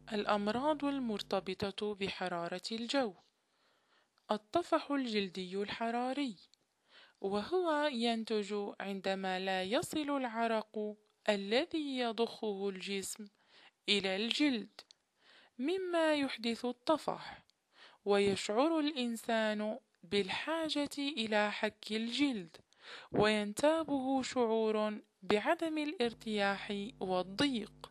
الأمراض المرتبطة بحرارة الجو. الطفح الجلدي الحراري، وهو ينتج عندما لا يصل العرق الذي يضخه الجسم إلى الجلد، مما يحدث الطفح، ويشعر الإنسان بالحاجة إلى حك الجلد، وينتابه شعور بعدم الارتياح والضيق.